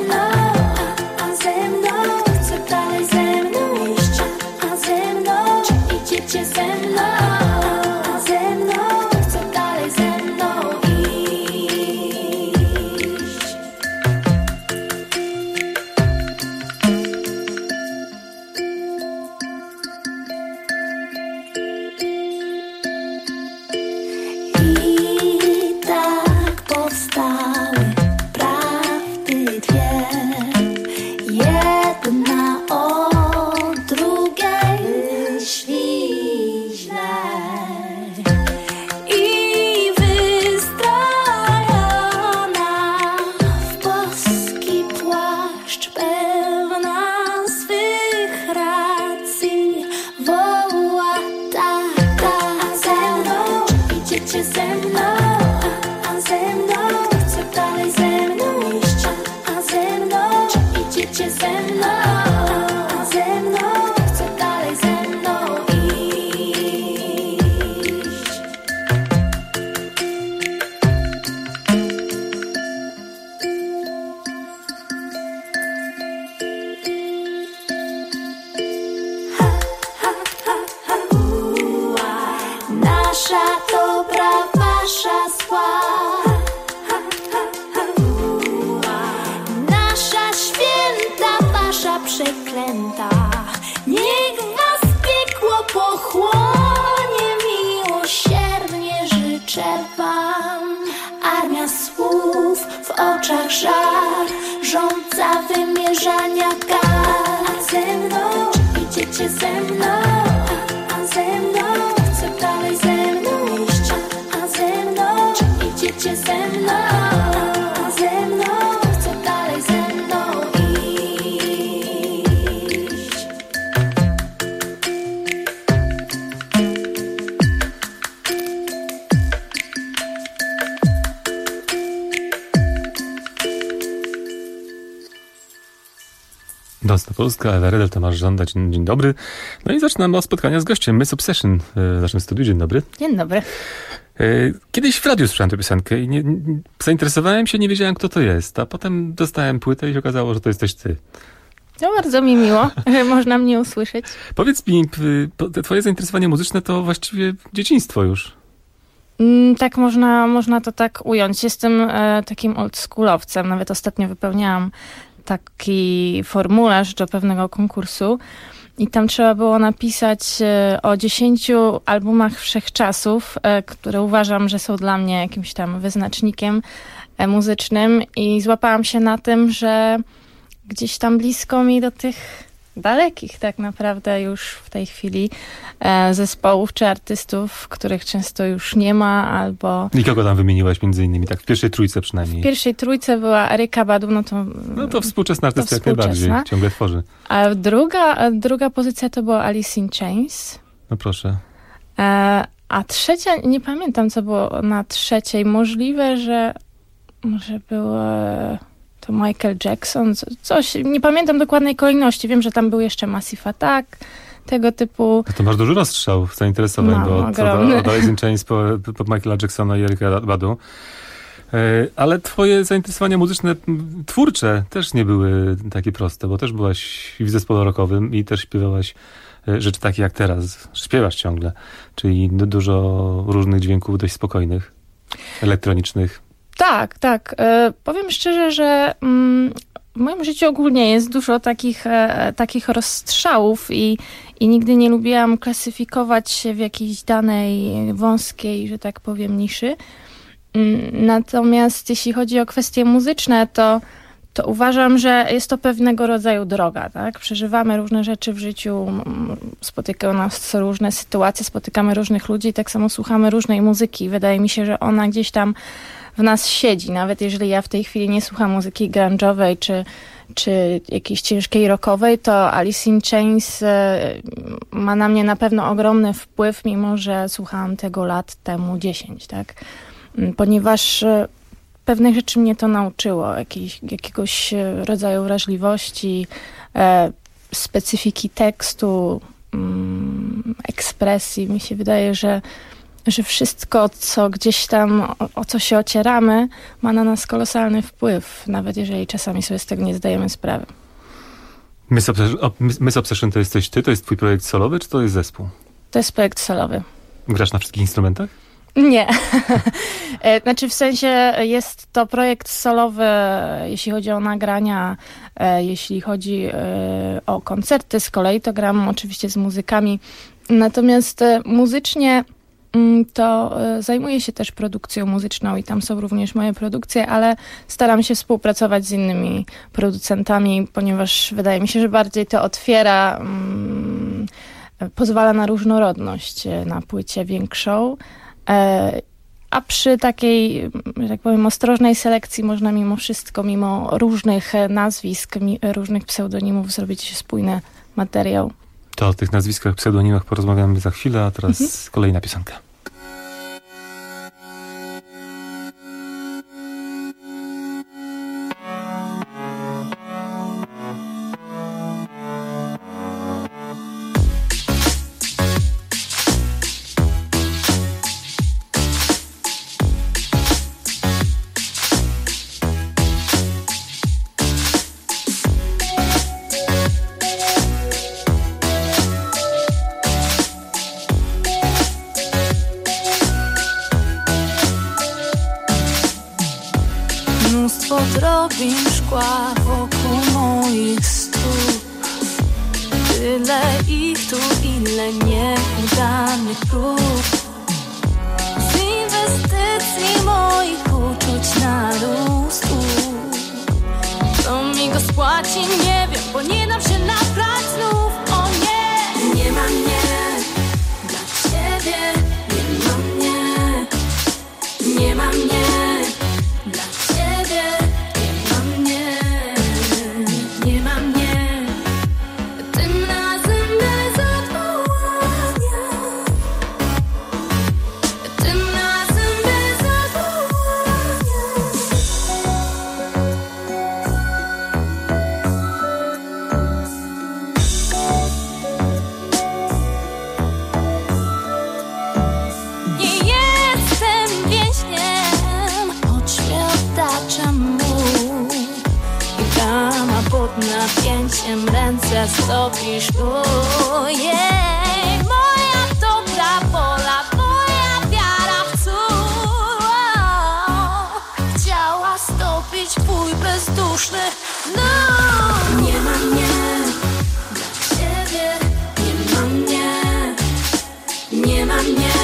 mną, a ze mną, chcę dalej ze mną iść, a ze mną, czy idziecie ze mną, a ze mną, chcę dalej ze mną iść. I tak powstały prawdy dwie, jedna o drugiej myśli źle i wystrojona w boski płaszcz, pełna swych racji, woła tak, a ze mną, idziecie ze mną, a ze mną, chcę dalej ze mną iść, a ze mną, idziecie ze mną, a ze mną, chcę dalej ze mną iść. Nasza dobra, wasza zła, nasza święta, wasza przeklęta. Niech was piekło pochłonie, miłosiernie życzę wam. Armia słów, w oczach żar, rządza wymierzania kar. A ze mną, idziecie ze mną, a ze mną, chcę dalej ze mną iść, a ze mną, idziecie ze mną, a ze mną, chcę dalej ze mną iść. Nocna Polska, Ewa Redel, Tomasz Żąda, dzień dobry. No i zaczynamy od spotkania z gościem, Miss Obsession w naszym studiu. Dzień dobry. Dzień dobry. Kiedyś w radiu słyszałem tę piosenkę i zainteresowałem się, nie wiedziałem, kto to jest, a potem dostałem płytę i się okazało, że to jesteś ty. No bardzo mi miło, że można mnie usłyszeć. Powiedz mi, twoje zainteresowanie muzyczne to właściwie dzieciństwo już. Tak można to tak ująć. Jestem takim oldschoolowcem. Nawet ostatnio wypełniałam taki formularz do pewnego konkursu i tam trzeba było napisać o 10 albumach wszechczasów, które uważam, że są dla mnie jakimś tam wyznacznikiem muzycznym i złapałam się na tym, że gdzieś tam blisko mi do tych dalekich tak naprawdę już w tej chwili zespołów czy artystów, których często już nie ma, albo... I kogo tam wymieniłaś między innymi, tak w pierwszej trójce przynajmniej? W pierwszej trójce była Erykka Badu, No to współczesna artystka jak najbardziej, ciągle tworzy. A druga pozycja to była Alice in Chains. No proszę. A trzecia, nie pamiętam co było na trzeciej, możliwe, że może było... To Michael Jackson, coś, nie pamiętam dokładnej kolejności. Wiem, że tam był jeszcze Massive Attack, tego typu. No to masz dużo rozstrzałów, zainteresowań, bo od Alice in Chains po Michaela Jacksona i Erykka Badu. Ale twoje zainteresowania muzyczne, twórcze też nie były takie proste, bo też byłaś w zespole rockowym i też śpiewałaś rzeczy takie jak teraz. Śpiewasz ciągle, czyli dużo różnych dźwięków dość spokojnych, elektronicznych. Tak. Powiem szczerze, że w moim życiu ogólnie jest dużo takich rozstrzałów i nigdy nie lubiłam klasyfikować się w jakiejś danej wąskiej, że tak powiem, niszy. Natomiast jeśli chodzi o kwestie muzyczne, to uważam, że jest to pewnego rodzaju droga, tak? Przeżywamy różne rzeczy w życiu, spotykają nas różne sytuacje, spotykamy różnych ludzi i tak samo słuchamy różnej muzyki. Wydaje mi się, że ona gdzieś tam w nas siedzi. Nawet jeżeli ja w tej chwili nie słucham muzyki grunge'owej czy jakiejś ciężkiej rockowej, to Alice in Chains ma na mnie na pewno ogromny wpływ, mimo że słuchałam tego lat temu 10, tak? Ponieważ pewnych rzeczy mnie to nauczyło, jakiegoś rodzaju wrażliwości, specyfiki tekstu, ekspresji. Mi się wydaje, że że wszystko, co gdzieś tam, o co się ocieramy, ma na nas kolosalny wpływ, nawet jeżeli czasami sobie z tego nie zdajemy sprawy. Miss Obsession to jesteś ty? To jest twój projekt solowy, czy to jest zespół? To jest projekt solowy. Grasz na wszystkich instrumentach? Nie. Znaczy w sensie jest to projekt solowy, jeśli chodzi o nagrania, jeśli chodzi o koncerty, z kolei to gram oczywiście z muzykami. Natomiast muzycznie to zajmuję się też produkcją muzyczną i tam są również moje produkcje, ale staram się współpracować z innymi producentami, ponieważ wydaje mi się, że bardziej to otwiera, pozwala na różnorodność na płycie większą. A przy takiej, że tak powiem, ostrożnej selekcji można mimo wszystko, mimo różnych nazwisk, różnych pseudonimów zrobić spójny materiał. To o tych nazwiskach, pseudonimach porozmawiamy za chwilę, a teraz kolejna piosenka. Drobin szkła wokół moich stóp. Tyle ich tu, ile nieudanych prób. Z inwestycji moich uczuć na lustu. Kto mi go spłaci, nie wiem, bo nie dam się nabrać znów. O nie, nie ma mnie dla ciebie. Nie ma mnie, nie ma mnie. Napięciem ręce stopisz ujej. Moja dobra wola, moja wiara w cud chciała stopić twój bezduszny nóż. Nie ma mnie dla ciebie, nie ma mnie, nie ma mnie.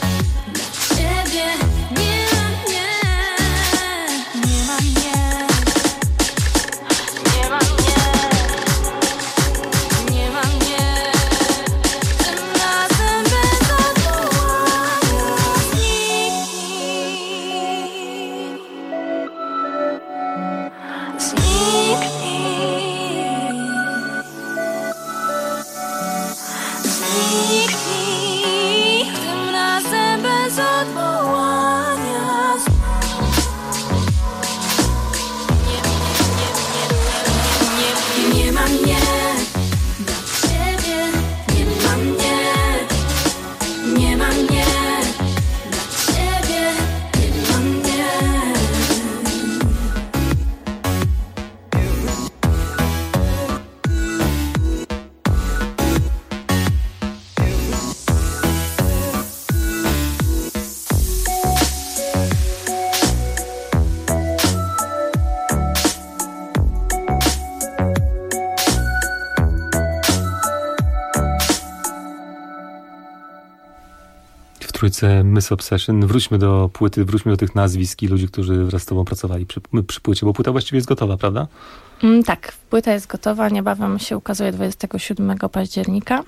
Trójce Miss Obsession. Wróćmy do płyty, wróćmy do tych nazwisk i ludzi, którzy wraz z tobą pracowali przy płycie, bo płyta właściwie jest gotowa, prawda? Tak, płyta jest gotowa, niebawem się ukazuje 27 października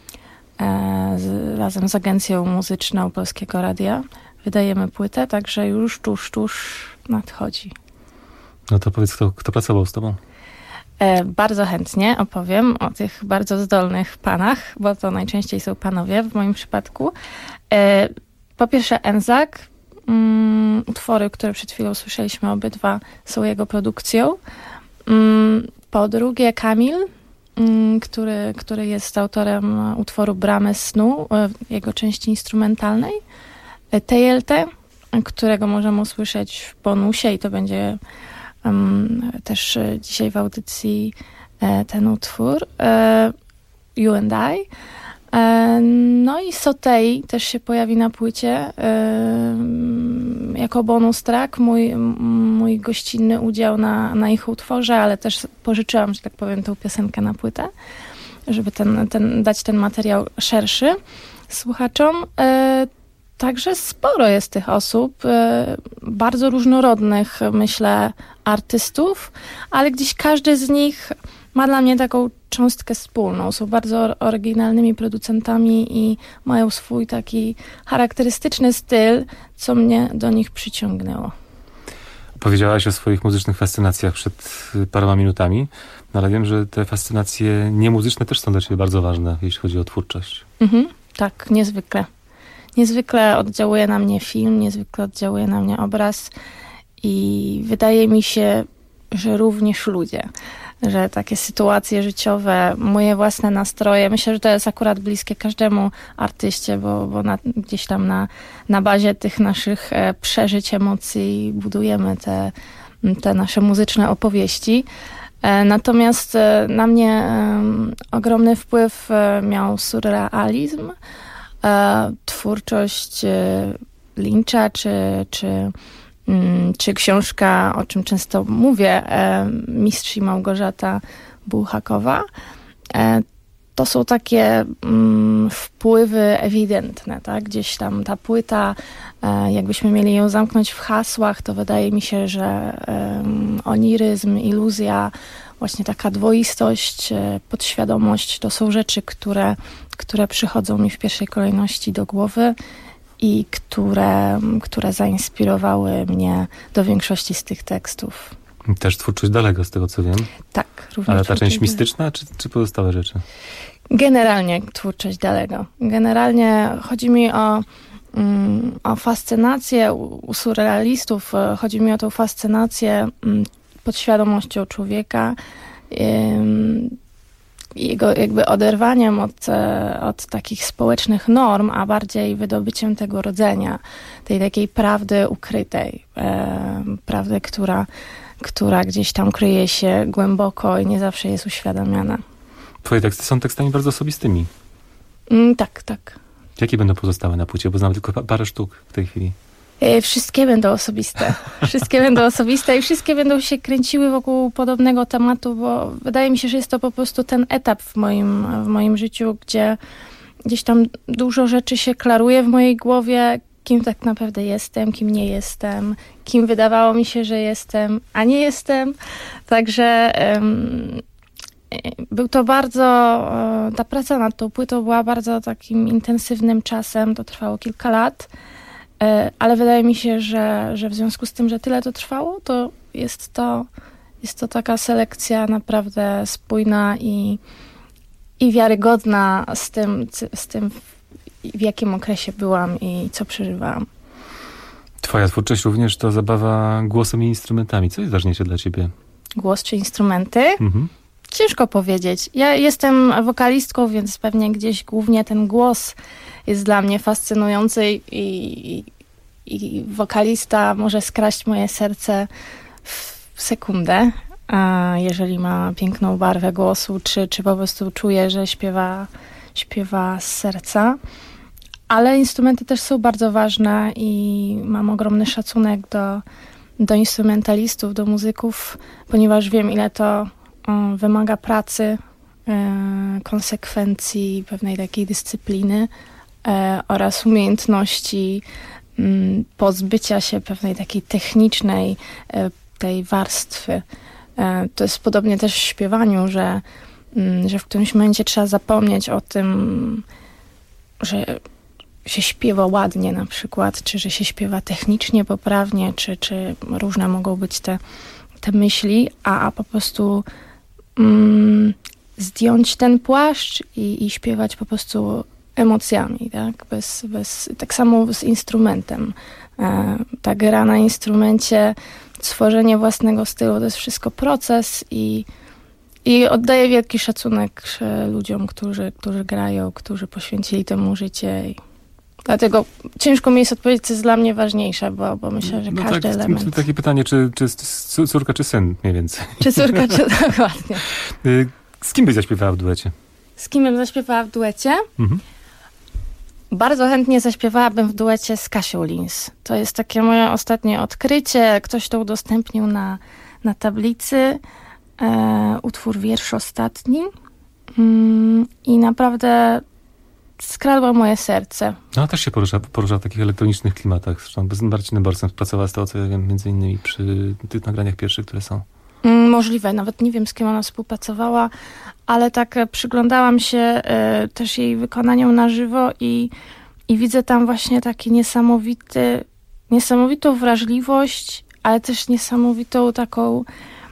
razem z Agencją Muzyczną Polskiego Radia. Wydajemy płytę, także już tuż nadchodzi. No to powiedz, kto pracował z tobą? Bardzo chętnie opowiem o tych bardzo zdolnych panach, bo to najczęściej są panowie w moim przypadku. Po pierwsze Enzak, utwory, które przed chwilą słyszeliśmy obydwa, są jego produkcją. Po drugie Kamil, który jest autorem utworu Bramy snu, jego części instrumentalnej. TLT, którego możemy usłyszeć w bonusie i to będzie też dzisiaj w audycji ten utwór You and I. No i Sotei też się pojawi na płycie jako bonus track, mój gościnny udział na ich utworze, ale też pożyczyłam, że tak powiem, tę piosenkę na płytę, żeby dać ten materiał szerszy słuchaczom. Także sporo jest tych osób, bardzo różnorodnych, myślę, artystów, ale gdzieś każdy z nich ma dla mnie taką cząstkę wspólną. Są bardzo oryginalnymi producentami i mają swój taki charakterystyczny styl, co mnie do nich przyciągnęło. Powiedziałaś o swoich muzycznych fascynacjach przed paroma minutami, no ale wiem, że te fascynacje niemuzyczne też są dla ciebie bardzo ważne, jeśli chodzi o twórczość. Tak, niezwykle. Niezwykle oddziałuje na mnie film, niezwykle oddziałuje na mnie obraz i wydaje mi się, że również ludzie, że takie sytuacje życiowe, moje własne nastroje, myślę, że to jest akurat bliskie każdemu artyście, bo gdzieś tam na bazie tych naszych przeżyć, emocji budujemy te nasze muzyczne opowieści. Natomiast na mnie ogromny wpływ miał surrealizm, twórczość Lyncha, czy książka, o czym często mówię, Mistrz i Małgorzata Bułhakowa. To są takie wpływy ewidentne, tak? Gdzieś tam ta płyta, jakbyśmy mieli ją zamknąć w hasłach, to wydaje mi się, że oniryzm, iluzja, właśnie taka dwoistość, podświadomość, to są rzeczy, które przychodzą mi w pierwszej kolejności do głowy i które zainspirowały mnie do większości z tych tekstów. Też twórczość Dalego, z tego co wiem. Tak, również. Ale ta część mistyczna, czy pozostałe rzeczy? Generalnie twórczość Dalego. Generalnie chodzi mi o fascynację u surrealistów, chodzi mi o tą fascynację podświadomością człowieka, jego jakby oderwaniem od takich społecznych norm, a bardziej wydobyciem tego rodzenia, tej takiej prawdy ukrytej, prawdy, która gdzieś tam kryje się głęboko i nie zawsze jest uświadamiana. Twoje teksty są tekstami bardzo osobistymi. Tak, tak. Jakie będą pozostałe na płycie? Bo znam tylko parę sztuk w tej chwili. Wszystkie będą osobiste. Wszystkie będą osobiste i wszystkie będą się kręciły wokół podobnego tematu, bo wydaje mi się, że jest to po prostu ten etap w moim życiu, gdzie gdzieś tam dużo rzeczy się klaruje w mojej głowie, kim tak naprawdę jestem, kim nie jestem, kim wydawało mi się, że jestem, a nie jestem. Także był to bardzo, ta praca nad tą płytą była bardzo takim intensywnym czasem, to trwało kilka lat. Ale wydaje mi się, że w związku z tym, że tyle to trwało, to jest to taka selekcja naprawdę spójna i wiarygodna z tym, w jakim okresie byłam i co przeżywałam. Twoja twórczość również to zabawa głosem i instrumentami. Co jest ważniejsze dla ciebie? Głos czy instrumenty? Ciężko powiedzieć. Ja jestem wokalistką, więc pewnie gdzieś głównie ten głos jest dla mnie fascynujący i wokalista może skraść moje serce w sekundę, jeżeli ma piękną barwę głosu, czy po prostu czuje, że śpiewa z serca. Ale instrumenty też są bardzo ważne i mam ogromny szacunek do instrumentalistów, do muzyków, ponieważ wiem, ile to wymaga pracy, konsekwencji, pewnej takiej dyscypliny oraz umiejętności pozbycia się pewnej takiej technicznej tej warstwy. To jest podobnie też w śpiewaniu, że w którymś momencie trzeba zapomnieć o tym, że się śpiewa ładnie na przykład, czy że się śpiewa technicznie poprawnie, czy różne mogą być te myśli, a po prostu zdjąć ten płaszcz i śpiewać po prostu emocjami, tak? Tak samo z instrumentem. Ta gra na instrumencie, stworzenie własnego stylu, to jest wszystko proces i oddaję wielki szacunek ludziom, którzy grają, którzy poświęcili temu życie Dlatego ciężko mi jest odpowiedzieć, co jest dla mnie ważniejsze, bo myślę, że każdy element... Takie pytanie, czy córka, czy syn mniej więcej? Czy córka, czy... Dokładnie. Z kim byś zaśpiewała w duecie? Z kim bym zaśpiewała w duecie? Bardzo chętnie zaśpiewałabym w duecie z Kasią Lins. To jest takie moje ostatnie odkrycie. Ktoś to udostępnił na tablicy. Utwór Wiersz Ostatni. I naprawdę skradła moje serce. No, też się porusza w takich elektronicznych klimatach. Zresztą z Marcinem Borsem współpracowała, z tego co ja wiem, między innymi przy tych nagraniach pierwszych, które są. Możliwe. Nawet nie wiem, z kim ona współpracowała, ale tak przyglądałam się też jej wykonaniom na żywo i widzę tam właśnie taki niesamowitą wrażliwość, ale też niesamowitą taką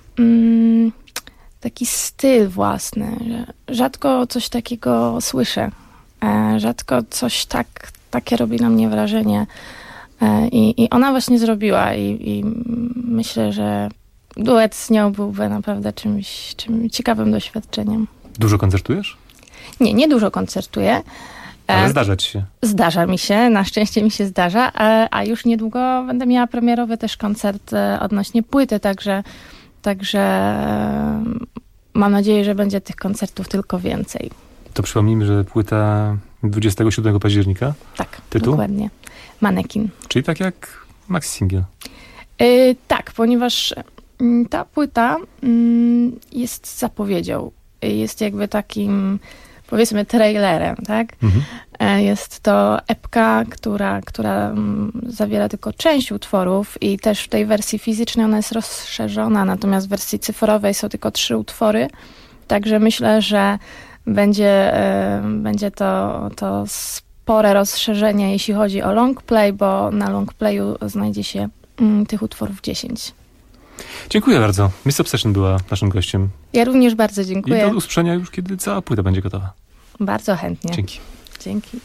taki styl własny. Rzadko coś takiego słyszę. Rzadko coś takie robi na mnie wrażenie. I ona właśnie zrobiła i myślę, że duet z nią byłby naprawdę czymś ciekawym doświadczeniem. Dużo koncertujesz? Nie dużo koncertuję. Ale zdarza ci się? Zdarza mi się, na szczęście mi się zdarza, a już niedługo będę miała premierowy też koncert odnośnie płyty, także mam nadzieję, że będzie tych koncertów tylko więcej. To przypomnijmy, że płyta 27 października? Tak, tytuł? Dokładnie. Manekin. Czyli tak jak maxi single? Tak, ponieważ ta płyta jest zapowiedzią. Jest jakby takim, powiedzmy, trailerem, tak? Jest to epka, która zawiera tylko część utworów i też w tej wersji fizycznej ona jest rozszerzona, natomiast w wersji cyfrowej są tylko 3 utwory. Także myślę, że będzie to spore rozszerzenie, jeśli chodzi o long play, bo na long playu znajdzie się tych utworów 10. Dziękuję bardzo. Miss Obsession była naszym gościem. Ja również bardzo dziękuję. I do usłyszenia już, kiedy cała płyta będzie gotowa. Bardzo chętnie. Dzięki. Dzięki.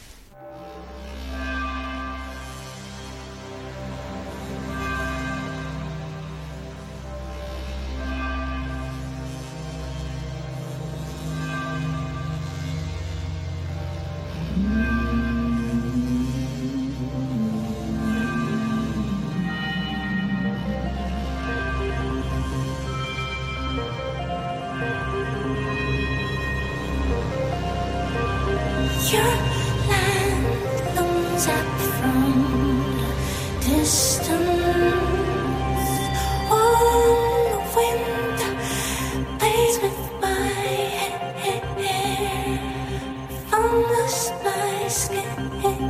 Your land looms up from distance. Oh, the wind plays with my hair, fondles my skin,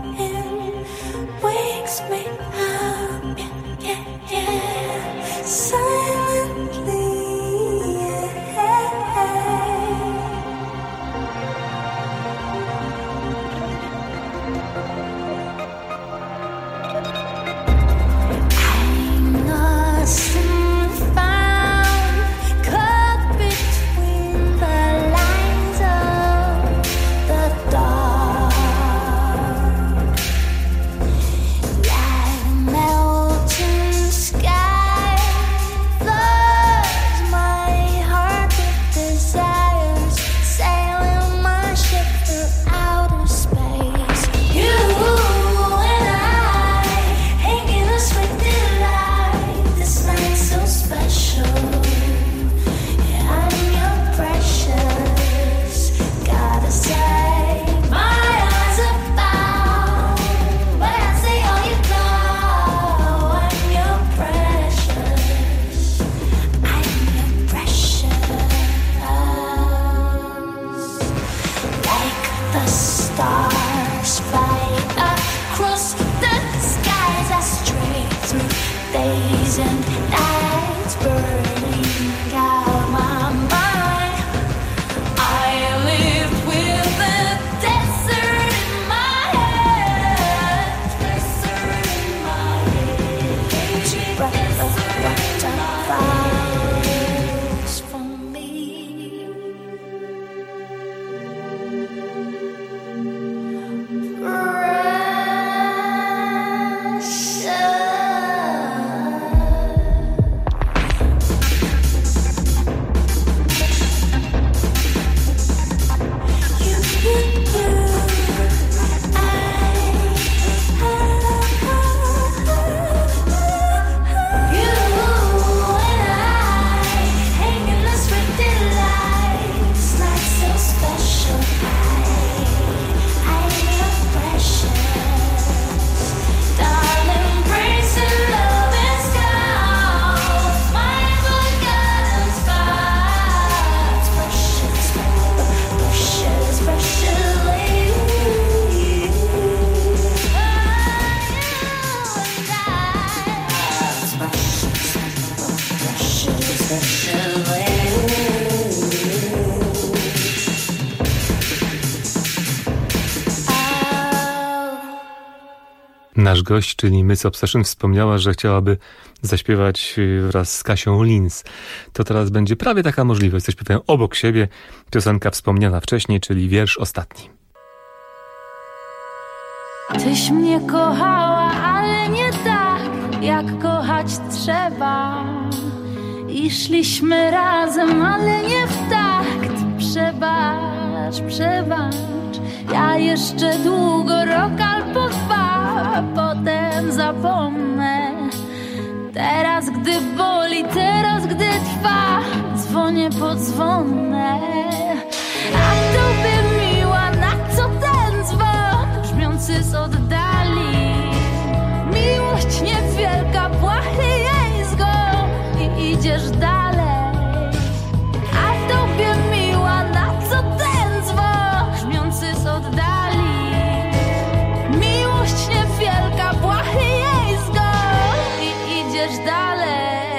wakes me up, yeah, silently. Nasz gość, czyli Miss Obsession, wspomniała, że chciałaby zaśpiewać wraz z Kasią Lins. To teraz będzie prawie taka możliwość. Zaśpiewają obok siebie piosenka wspomniana wcześniej, czyli wiersz ostatni. Tyś mnie kochała, ale nie tak, jak kochać trzeba. I szliśmy razem, ale nie w takt. Przebacz, przebacz. Ja jeszcze długo, rok albo dwa, potem zapomnę. Teraz gdy boli, teraz gdy trwa, dzwonię po dzwonę. A tobie miła, na co ten dzwon, brzmiący z oddali. Miłość niewielka, błahy jej zgon i idziesz dalej. A tobie miła, na co ten dzwon, brzmiący z oddali. Miłość niewielka, błahy jej zgon i idziesz dalej.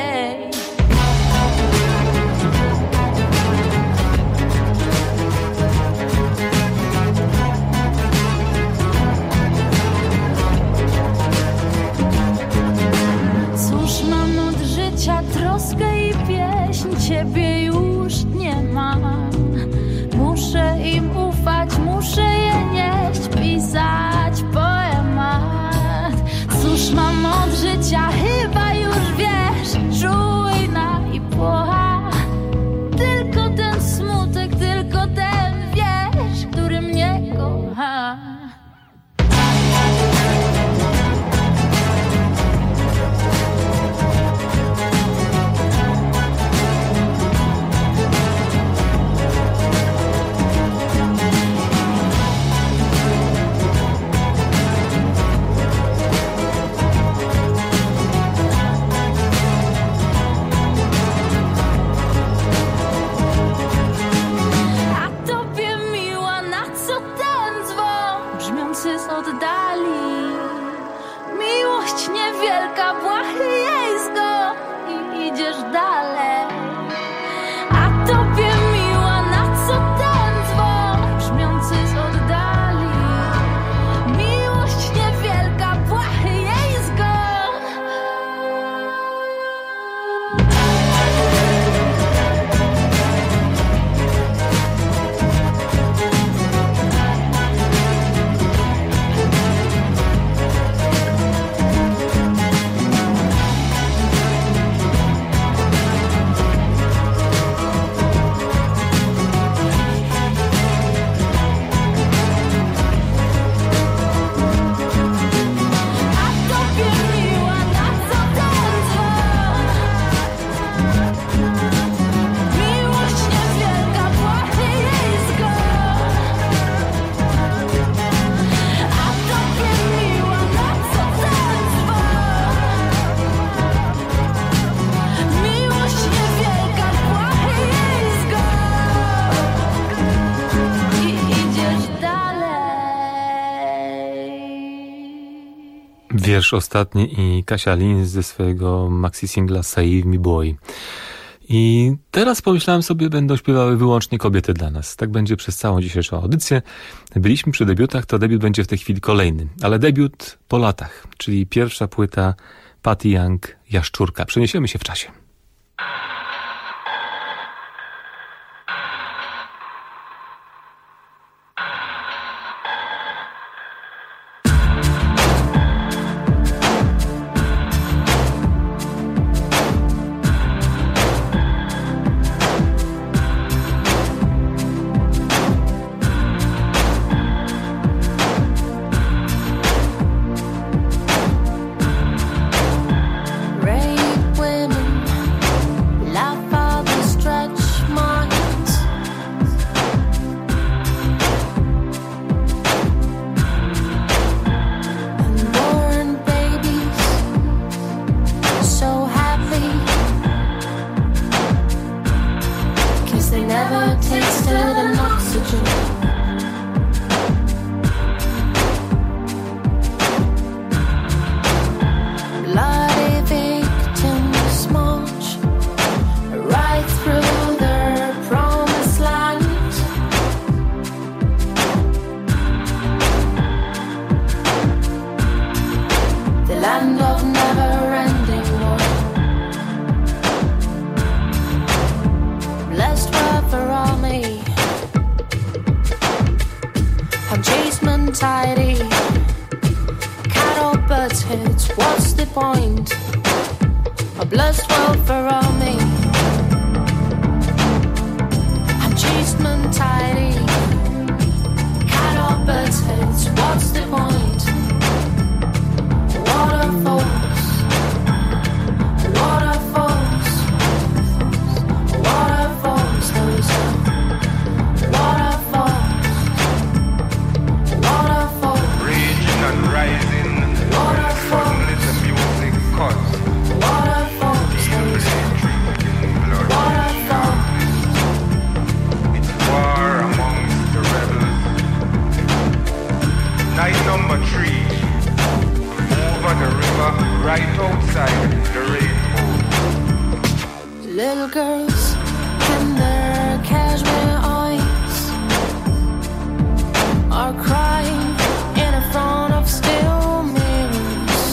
Cóż mam od życia, troskę i pieśń, ciebie już nie mam. Muszę im ufać, muszę je nieść, pisać poemat. Cóż mam od życia, chyba już wiesz, czujna i płocha. Tylko ten smutek, tylko ten wiersz, który mnie kocha. Wiersz ostatni i Kasia Lins ze swojego maxi-singla Save Me Boy. I teraz pomyślałem sobie, będą śpiewały wyłącznie kobiety dla nas. Tak będzie przez całą dzisiejszą audycję. Byliśmy przy debiutach, to debiut będzie w tej chwili kolejny. Ale debiut po latach, czyli pierwsza płyta Patty Young, Jaszczurka. Przeniesiemy się w czasie. tidy. Cat or bird's heads, what's the point? A blessed world for all me. I'm cheeseman tidy. Cat or bird's heads, what's the point? Waterfalls, waterfalls, waterfalls, those are waterfalls, waterfalls. Raging and rising, suddenly the music cuts. Waterfalls, those are waterfalls. It's war amongst the rebels. Night number 3. Over the river, right outside the rainbow. Little girls in their cashmere eyes are crying in front of still mirrors.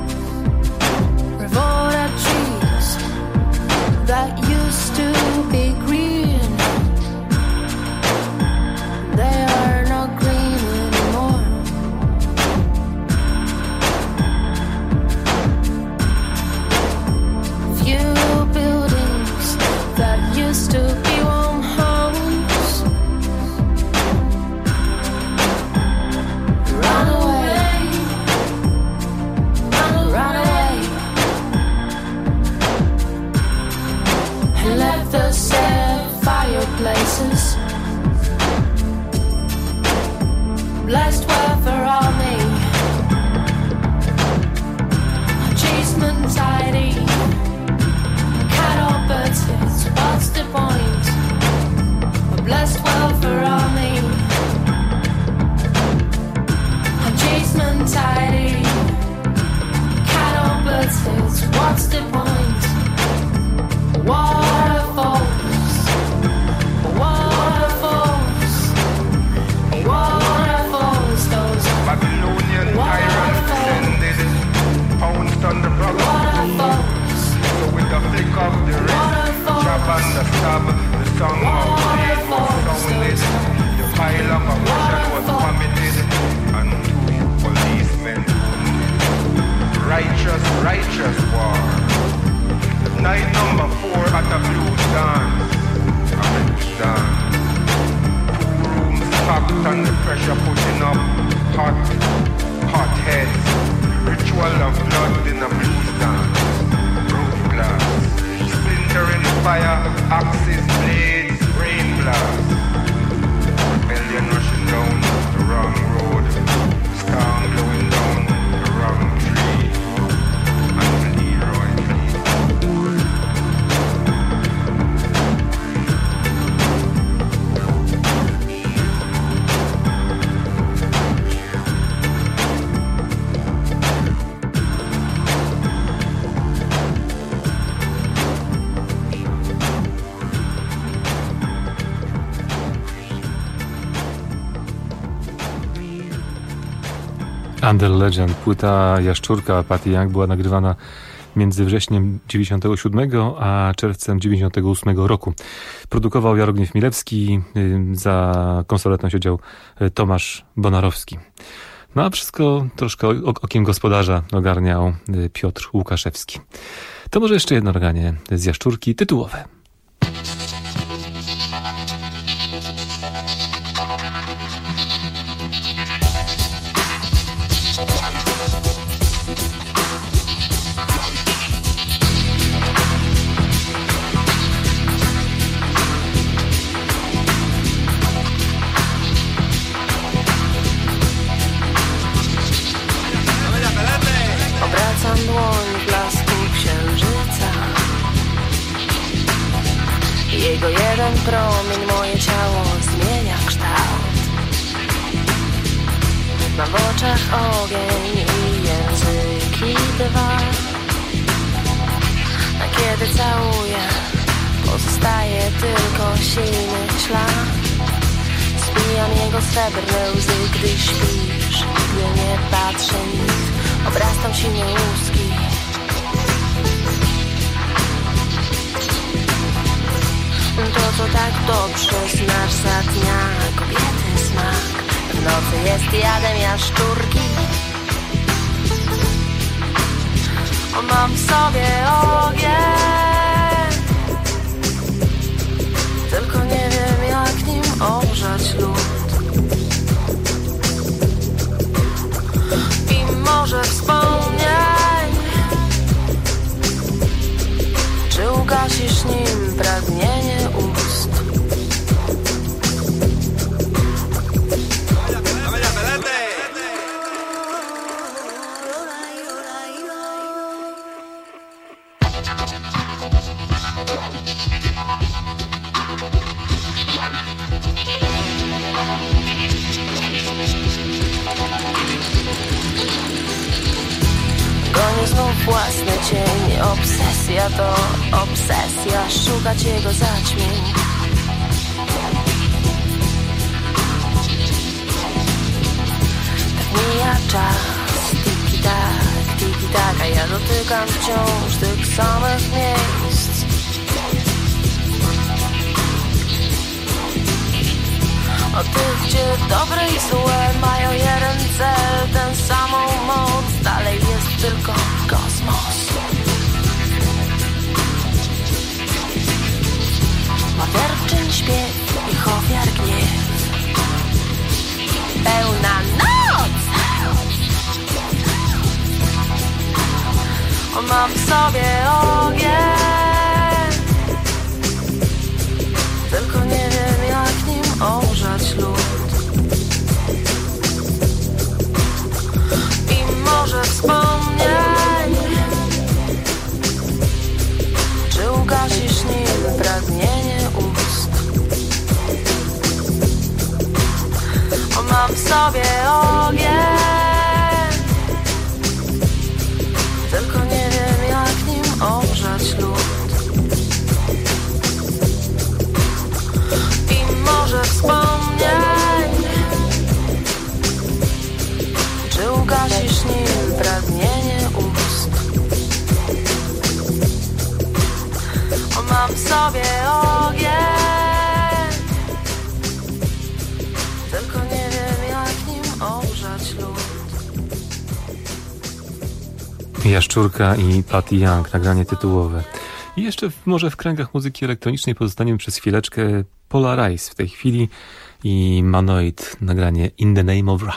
Revolted trees that used to be green, they are not green anymore. Few buildings that used to be warm homes run away, run away, and left the sad fireplaces. Blessed were for all me. Cheeseman tidy. Cat or bird's heads, what's the point? A blessed world for all me. I'm cheeseman tidy. Cat or bird's heads, what's the point? Waterfalls, waterfalls, waterfalls, those are Babylonian tyrants descended, pounced on the province. waterfalls, So with the flick of the wrist, jab and the stab, the song of blade was sounded. The pile of abortion was vomited, and 2 policemen wounded. Righteous, righteous war. Night number 4 at the blues dance. A blues dance. 2 rooms packed and the pressure putting up. Hot, hot heads. Ritual of blood in a blues dance. Roof glass. Splintering fire, axes, blades, rain blast. Rebellion rushing down the wrong road. Storm blowing down the wrong tree. And Leroy flee. Under Legend, płyta Jaszczurka Patty Young była nagrywana między wrześniem 97 a czerwcem 98 roku. Produkował Jarogniew Milewski, za konsoletą siedział Tomasz Bonarowski. No a wszystko troszkę okiem gospodarza ogarniał Piotr Łukaszewski. To może jeszcze jedno nagranie z Jaszczurki, tytułowe. Obracam dłoń w blasku księżyca. Jego jeden promień moje ciało zmienia kształt. Mam w oczach ogień i języki 2. A kiedy całuję, pozostaje tylko silny ślad. Spijam jego srebrne łzy, gdy śpisz, gdy nie patrzę nic. Obrastam silnie łuski. To, co tak dobrze znasz za dnia, kobiety smak. W w nocy jest jadem jaszczurki. Mam w sobie ogień, tylko nie wiem jak nim ogrzać lód. I może wspomnień, czy ugasisz nim pragnienie ust. Gonię znów własny cień, obsesja to obsesja, szukać jego zaćmień. Tak mija czas, tiki-tak, a ja dotykam wciąż tych samych miejsc. O tych, gdzie dobre i złe mają jeden cel, tę samą moc, dalej jest tylko kosmos. Morderczyn śpiew, ich ofiar gniew, pełna noc. Mam w sobie ogień, tylko nie wiem jak nim ogrzać lód. I może wspomnień, czy ugasisz nim pragnienie ust. Mam w sobie ogień, tylko nie wiem jak nim ogrzać lód. Może wspomnień, czy ugasisz nim pragnienie ust. Mam w sobie ogień, tylko nie wiem jak nim ogrzać lód. Jaszczurka i Patty Young, nagranie tytułowe. I jeszcze może w kręgach muzyki elektronicznej pozostaniemy przez chwileczkę. Polarize w tej chwili i Manoid, nagranie In the Name of Ra.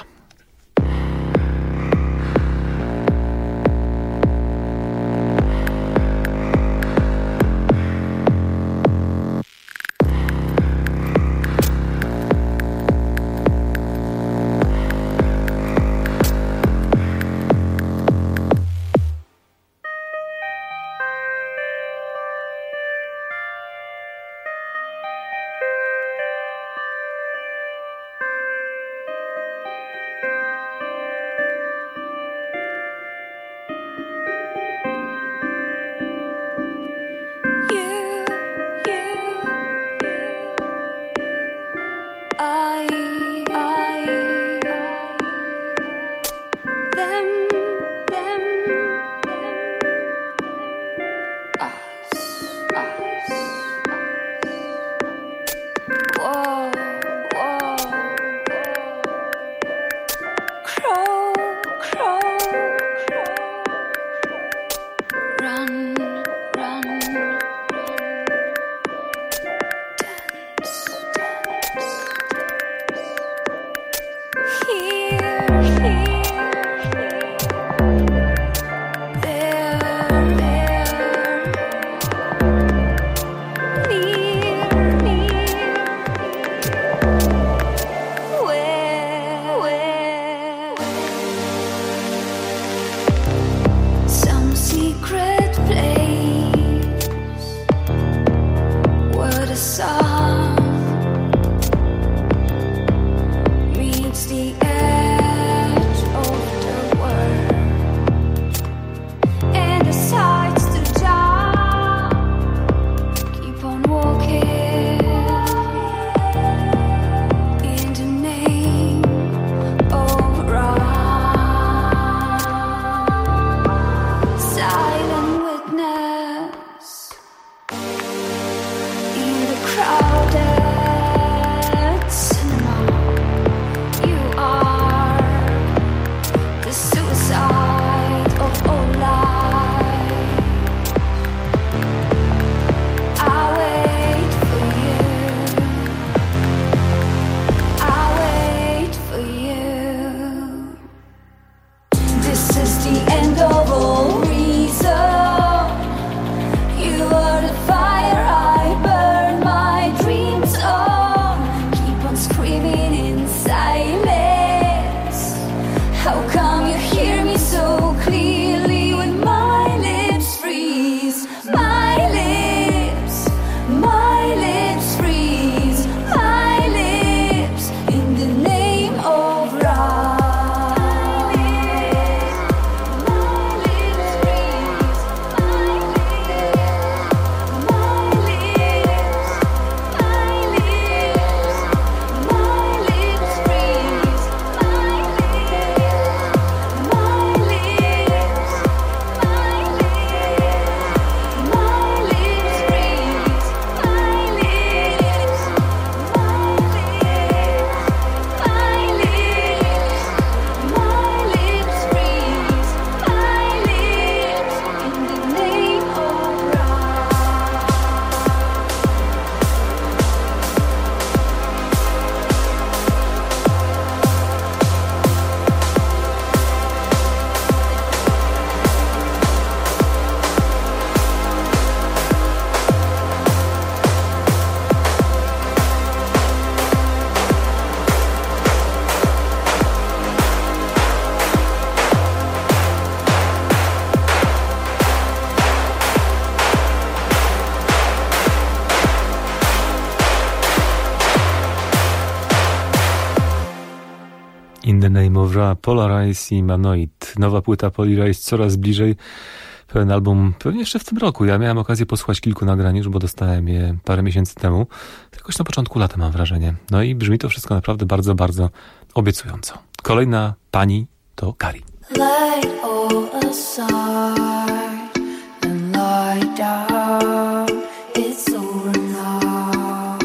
In the Name of Ra, Polarize i Manoid. Nowa płyta Polarize coraz bliżej. Pełen album pewnie jeszcze w tym roku. Ja miałem okazję posłuchać kilku nagrań już, bo dostałem je parę miesięcy temu. Jakoś na początku lata mam wrażenie. No i brzmi to wszystko naprawdę bardzo, bardzo obiecująco. Kolejna pani to Kari. Lay all aside and lie down. It's over now.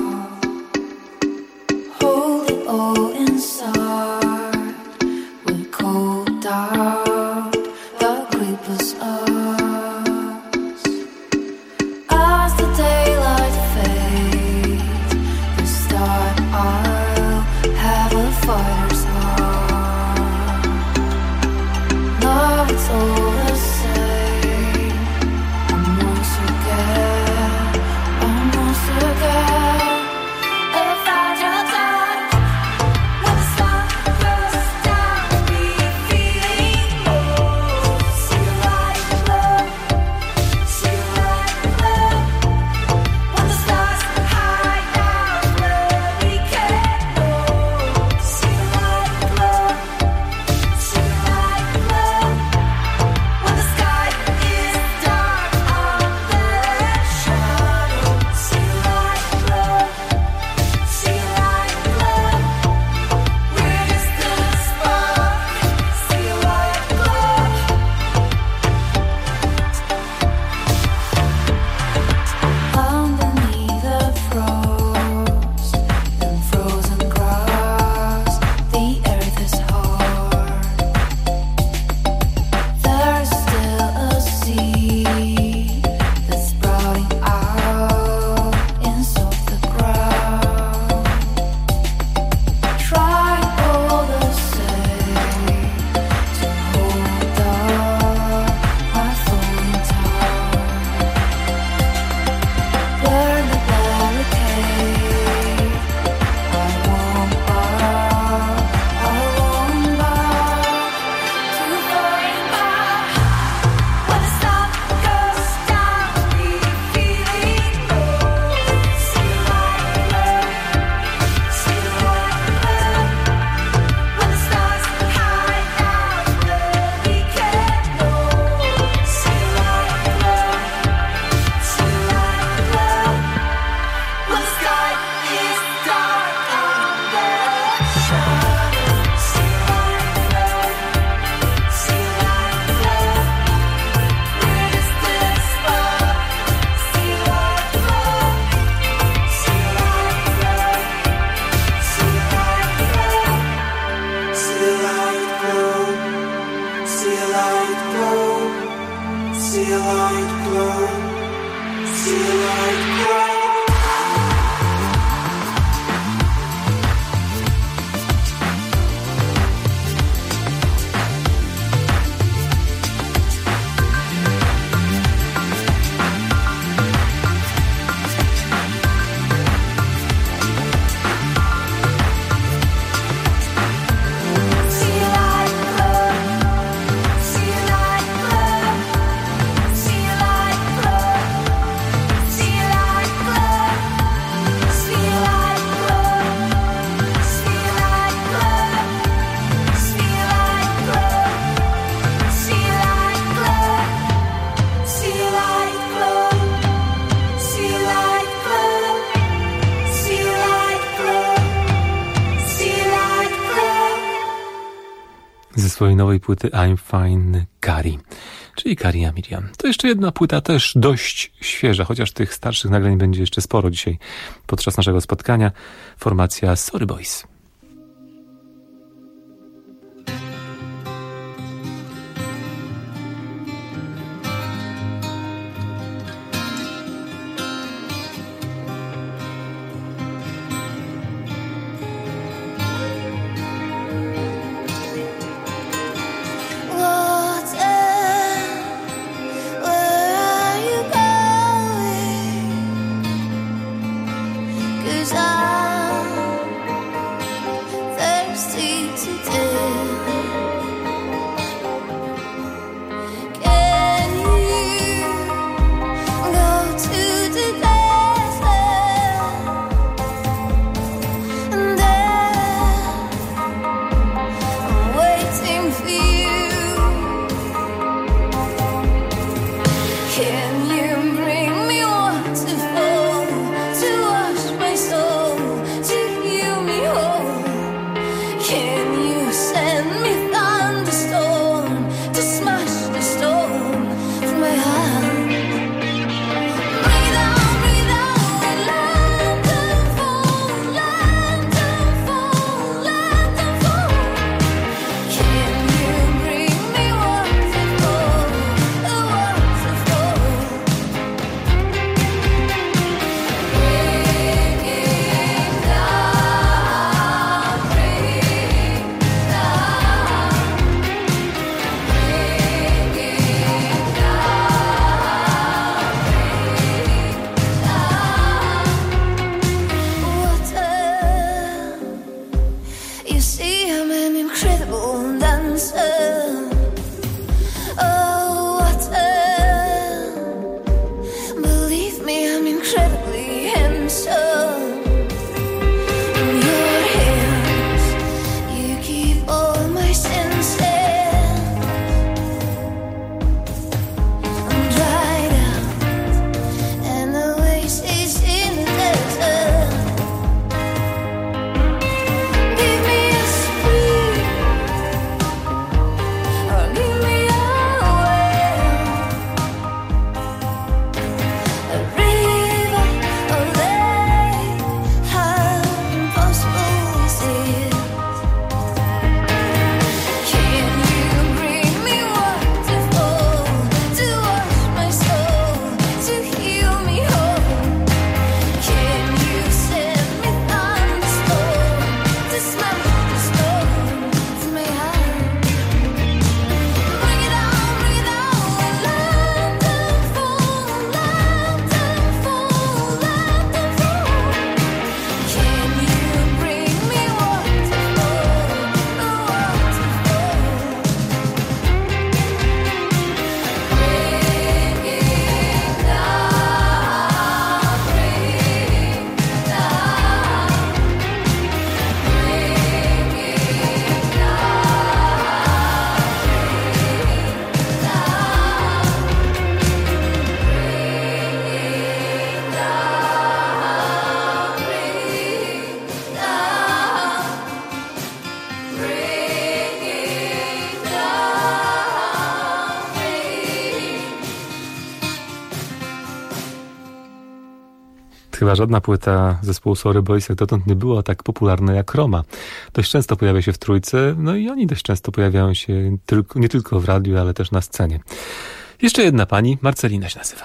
Hold it all inside. We cold out the creepers us. As the daylight fades, this time I'll have a fighter's heart. Now it's all the same. I'm once again. I found your touch. When the sun goes down, we feeling more. See the light glow, see the light glow. When the stars hide down where we can't go. See the light glow, see the light glow. When the sky is dark, I'm the shadow. See the light glow, see the light glow. We're just the spark. See the light glow. Underneath the frost and frozen grass, the earth is hard. There's still a seed that's sprouting out inside the ground. Try all the same to hold up my falling tower. Burn the barricade. I won't bow to falling back. When the sun goes down, we feeling low. See the light glow, see the light glow. When the stars hide down where we can't go. See the light glow, see the light glow. When the sky is dark, I'm the shadow. See the light glow, see the light glow. We're just the spark. See the light glow, see the light glow, see the light glow. See the light glow, see the light glow, see the light glow, see the light glow. See the light glow, see the light glow, see the light glow, see the light glow, see the light glow, see the light glow, see the light glow, see the light glow, see the light glow, see the light glow, see the light glow, see the light glow. Ze swojej nowej płyty I'm Fine Kari, czyli Kari Amirian. To jeszcze jedna płyta, też dość świeża, chociaż tych starszych nagrań będzie jeszcze sporo dzisiaj podczas naszego spotkania. Formacja Sorry Boys. What's up? Where are you going? 'Cause I'm Chyba żadna płyta zespołu Sorry Boys jak dotąd nie była tak popularna jak Roma. Dość często pojawia się w trójce, no i oni dość często pojawiają się nie tylko w radiu, ale też na scenie. Jeszcze jedna pani, Marcelina się nazywa.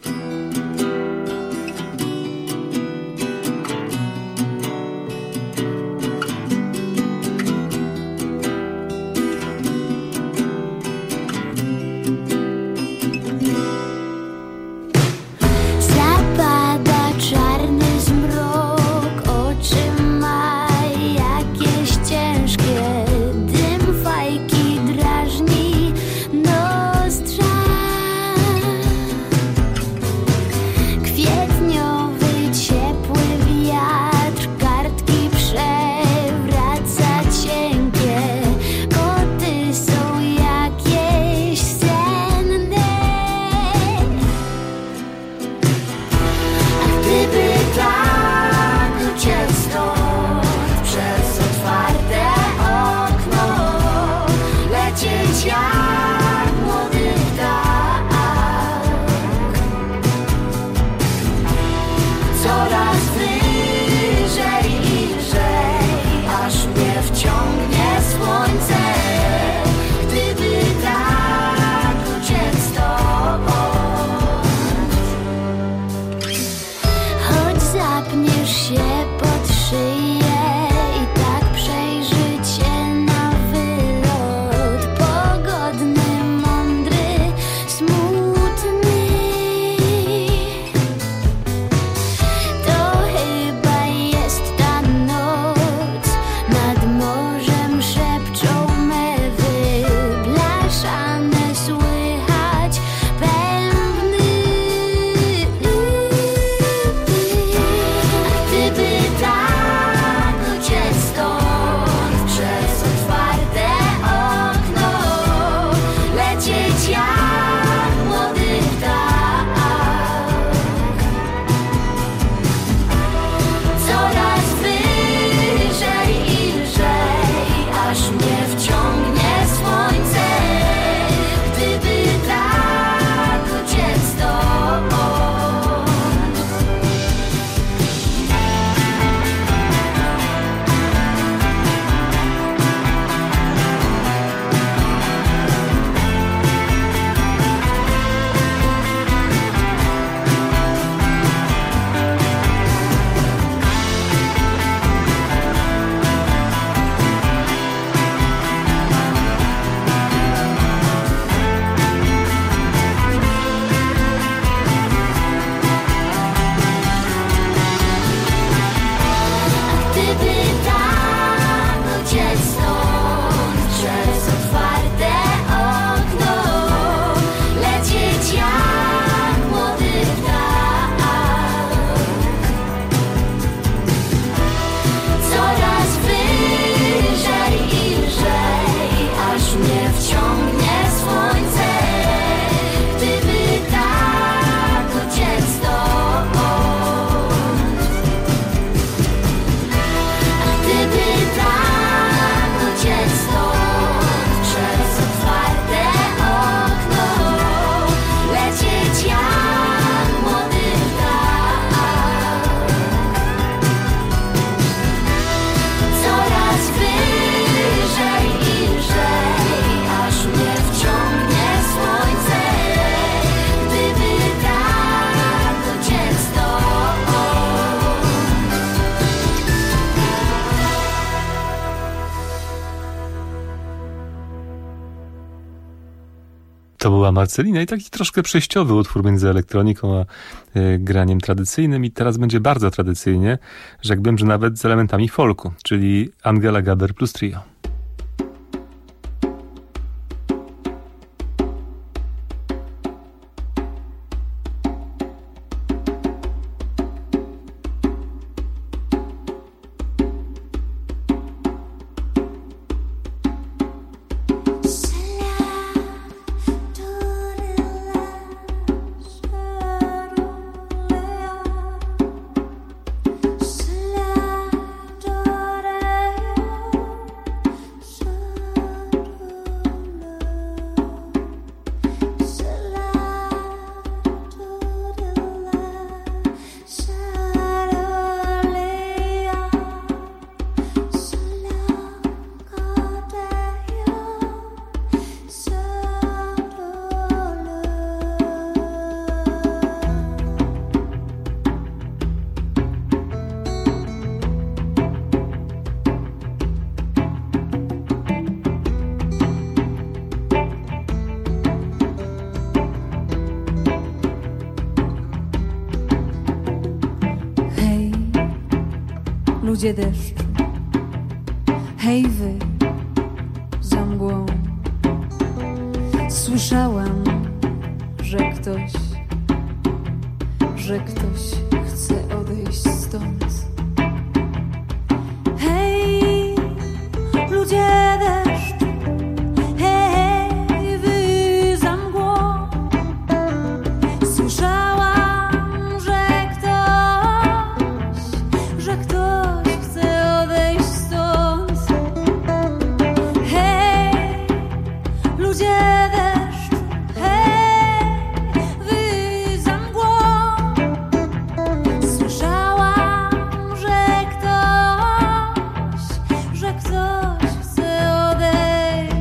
To była Marcelina i taki troszkę przejściowy utwór między elektroniką a graniem tradycyjnym i teraz będzie bardzo tradycyjnie, rzekłbym, że nawet z elementami folku, czyli Angela Gaber plus trio. ludzie deszczu, hej wy, za mgłą. Słyszałam, że ktoś chce odejść stąd. Hej, ludzie deszczu, hej, wy za mgłą. Słyszałam, że ktoś chce odejść stąd. Hej, ludzie deszczu, hej, wy za mgłą. Słyszałam, że ktoś chce odejść.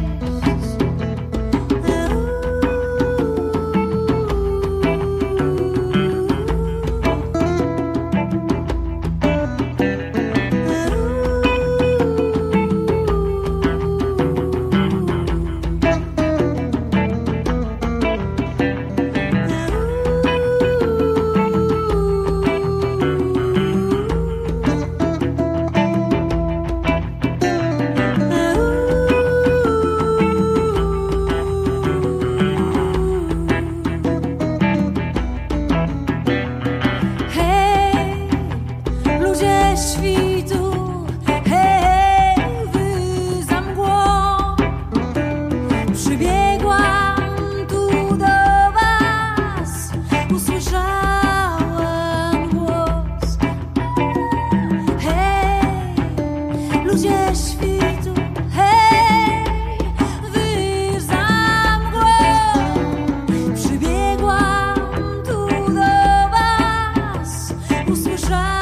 Hej, ludzie świtu, hej, wy za mgłą. Przybiegłam tu do was, usłyszałam głos. Hej, ludzie świtu, hej, wy za mgłą. Przybiegłam tu do was, usłyszałam.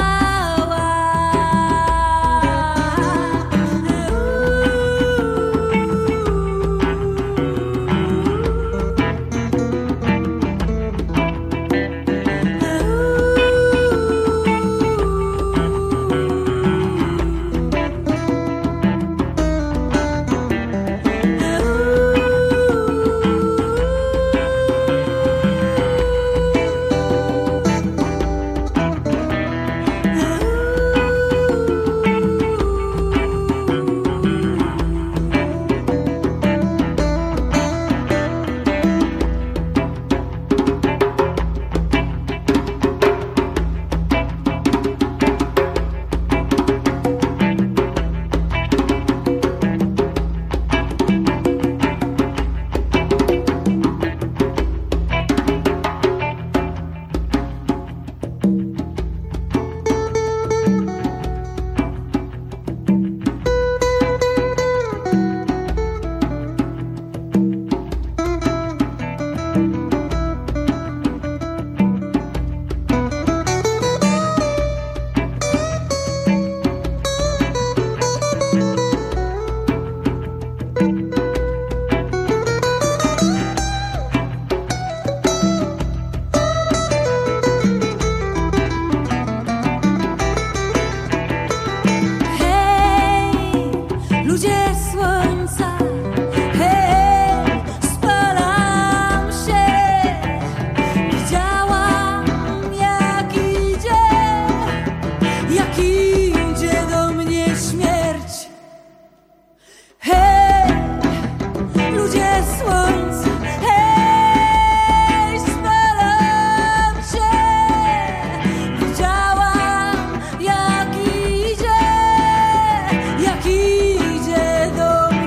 Jak idzie do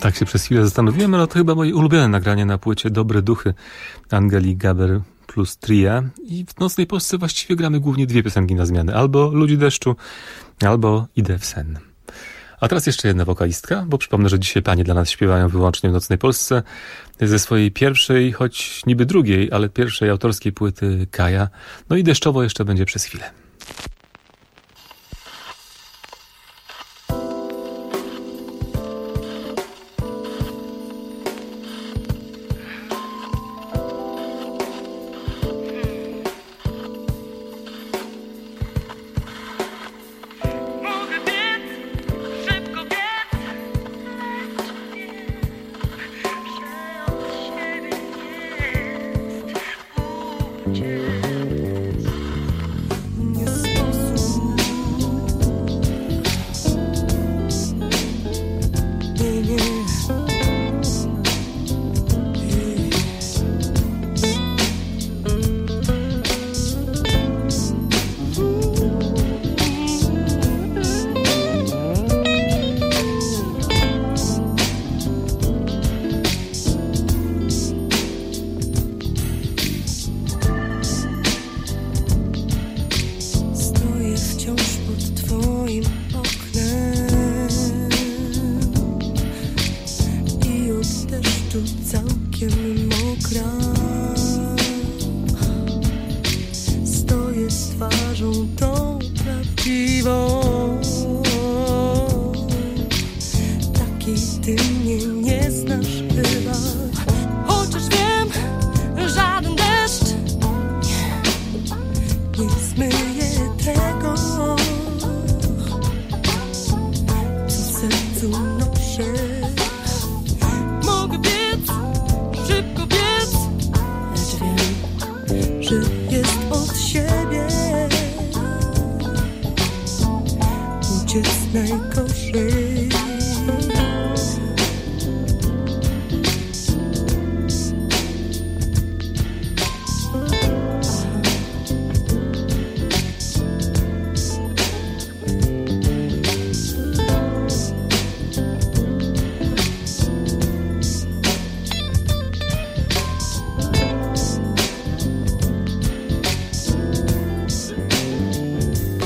Tak się przez chwilę zastanowiłem, ale to chyba moje ulubione nagranie na płycie Dobre Duchy Angeli Gaber plus Tria. I w Nocnej Polsce właściwie gramy głównie 2 piosenki na zmianę. Albo Ludzi deszczu, albo Idę w sen. A teraz jeszcze jedna wokalistka, bo przypomnę, że dzisiaj panie dla nas śpiewają wyłącznie w Nocnej Polsce ze swojej pierwszej, choć niby drugiej, ale pierwszej autorskiej płyty Kaja. No i deszczowo jeszcze będzie przez chwilę. Najgorszy